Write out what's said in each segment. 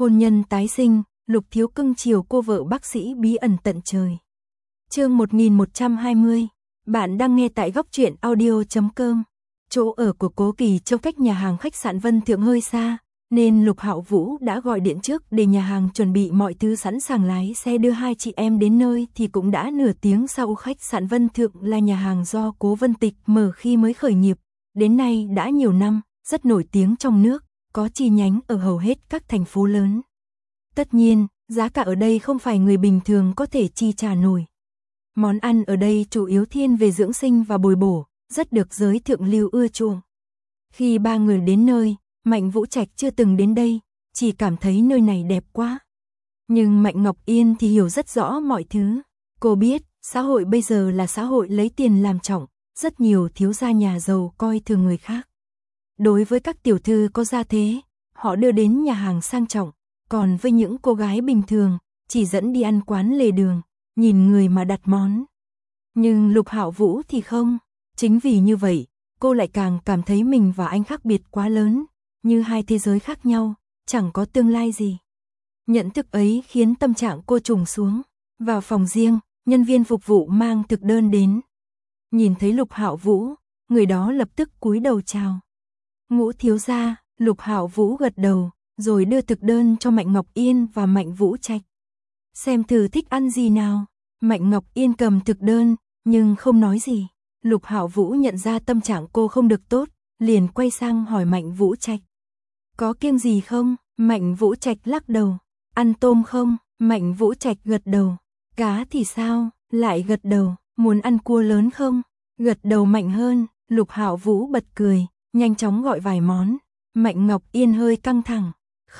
Hôn nhân tái sinh, Lục Thiếu cưng chiều cô vợ bác sĩ bí ẩn tận trời. Chương 1120. Bạn đang nghe tại góc truyện audio.com. Chỗ ở của Cố Kỳ trông cách nhà hàng khách sạn Vân Thượng hơi xa, nên Lục Hạo Vũ đã gọi điện trước để nhà hàng chuẩn bị mọi thứ sẵn sàng lái xe đưa hai chị em đến nơi thì cũng đã nửa tiếng sau. Khách sạn Vân Thượng là nhà hàng do Cố Vân Tịch mở khi mới khởi nghiệp, đến nay đã nhiều năm, rất nổi tiếng trong nước, có chi nhánh ở hầu hết các thành phố lớn. Tất nhiên, giá cả ở đây không phải người bình thường có thể chi trả nổi. Món ăn ở đây chủ yếu thiên về dưỡng sinh và bồi bổ, rất được giới thượng lưu ưa chuộng. Khi ba người đến nơi, Mạnh Vũ Trạch chưa từng đến đây, chỉ cảm thấy nơi này đẹp quá. Nhưng Mạnh Ngọc Yên thì hiểu rất rõ mọi thứ. Cô biết, xã hội bây giờ là xã hội lấy tiền làm trọng, rất nhiều thiếu gia nhà giàu coi thường người khác. Đối với các tiểu thư có gia thế, họ đưa đến nhà hàng sang trọng, còn với những cô gái bình thường, chỉ dẫn đi ăn quán lề đường, nhìn người mà đặt món. Nhưng Lục Hạo Vũ thì không, chính vì như vậy, cô lại càng cảm thấy mình và anh khác biệt quá lớn, như hai thế giới khác nhau, chẳng có tương lai gì. Nhận thức ấy khiến tâm trạng cô trùng xuống. Vào phòng riêng, nhân viên phục vụ mang thực đơn đến. Nhìn thấy Lục Hạo Vũ, người đó lập tức cúi đầu chào. Ngũ thiếu gia. Lục Hạo Vũ gật đầu, rồi đưa thực đơn cho Mạnh Ngọc Yên và Mạnh Vũ Trạch. Xem thử thích ăn gì nào. Mạnh Ngọc Yên cầm thực đơn, nhưng không nói gì. Lục Hạo Vũ nhận ra tâm trạng cô không được tốt, liền quay sang hỏi Mạnh Vũ Trạch. Có kiêng gì không? Mạnh Vũ Trạch lắc đầu. Ăn tôm không? Mạnh Vũ Trạch gật đầu. Cá thì sao? Lại gật đầu. Muốn ăn cua lớn không? Gật đầu mạnh hơn. Lục Hạo Vũ bật cười, nhanh chóng gọi vài món. Mạnh Ngọc Yên hơi căng thẳng.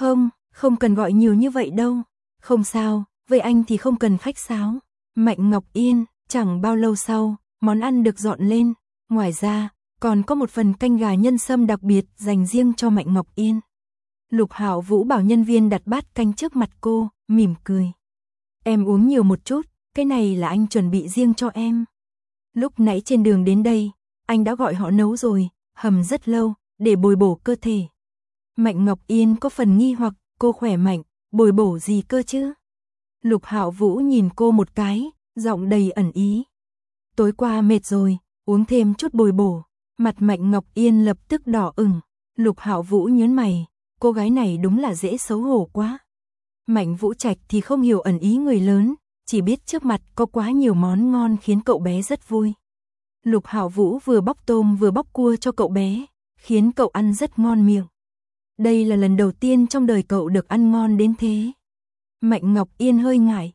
Không cần gọi nhiều như vậy đâu. Không sao, với anh thì không cần khách sáo. Mạnh Ngọc Yên. Chẳng bao lâu sau, món ăn được dọn lên. Ngoài ra, còn có một phần canh gà nhân sâm đặc biệt dành riêng cho Mạnh Ngọc Yên. Lục Hạo Vũ bảo nhân viên đặt bát canh trước mặt cô, mỉm cười. Em uống nhiều một chút, cái này là anh chuẩn bị riêng cho em. Lúc nãy trên đường đến đây, anh đã gọi họ nấu rồi, hầm rất lâu, để bồi bổ cơ thể. Mạnh Ngọc Yên có phần nghi hoặc, cô khỏe mạnh, bồi bổ gì cơ chứ? Lục Hạo Vũ nhìn cô một cái, giọng đầy ẩn ý. Tối qua mệt rồi, uống thêm chút bồi bổ. Mặt Mạnh Ngọc Yên lập tức đỏ ửng. Lục Hạo Vũ nhớn mày, cô gái này đúng là dễ xấu hổ quá. Mạnh Vũ Trạch thì không hiểu ẩn ý người lớn, chỉ biết trước mặt có quá nhiều món ngon khiến cậu bé rất vui. Lục Hạo Vũ vừa bóc tôm vừa bóc cua cho cậu bé, khiến cậu ăn rất ngon miệng. Đây là lần đầu tiên trong đời cậu được ăn ngon đến thế. Mạnh Ngọc Yên hơi ngại.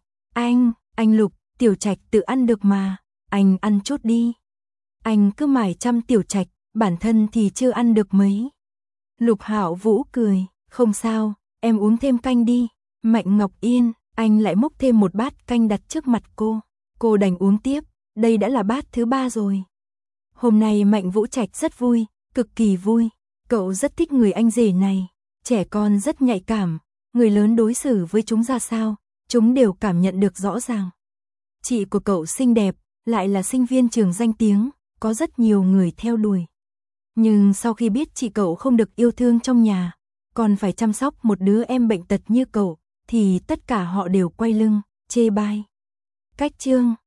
Anh Lục, Tiểu Trạch tự ăn được mà, anh ăn chút đi. Anh cứ mải chăm Tiểu Trạch, bản thân thì chưa ăn được mấy. Lục Hạo Vũ cười, không sao, em uống thêm canh đi. Mạnh Ngọc Yên, anh lại múc thêm một bát canh đặt trước mặt cô. Cô đành uống tiếp, đây đã là bát thứ 3 rồi. Hôm nay Mạnh Vũ Trạch rất vui, cực kỳ vui. Cậu rất thích người anh rể này. Trẻ con rất nhạy cảm, người lớn đối xử với chúng ra sao, chúng đều cảm nhận được rõ ràng. Chị của cậu xinh đẹp, lại là sinh viên trường danh tiếng, có rất nhiều người theo đuổi. Nhưng sau khi biết chị cậu không được yêu thương trong nhà, còn phải chăm sóc một đứa em bệnh tật như cậu, thì tất cả họ đều quay lưng, chê bai. Cách chương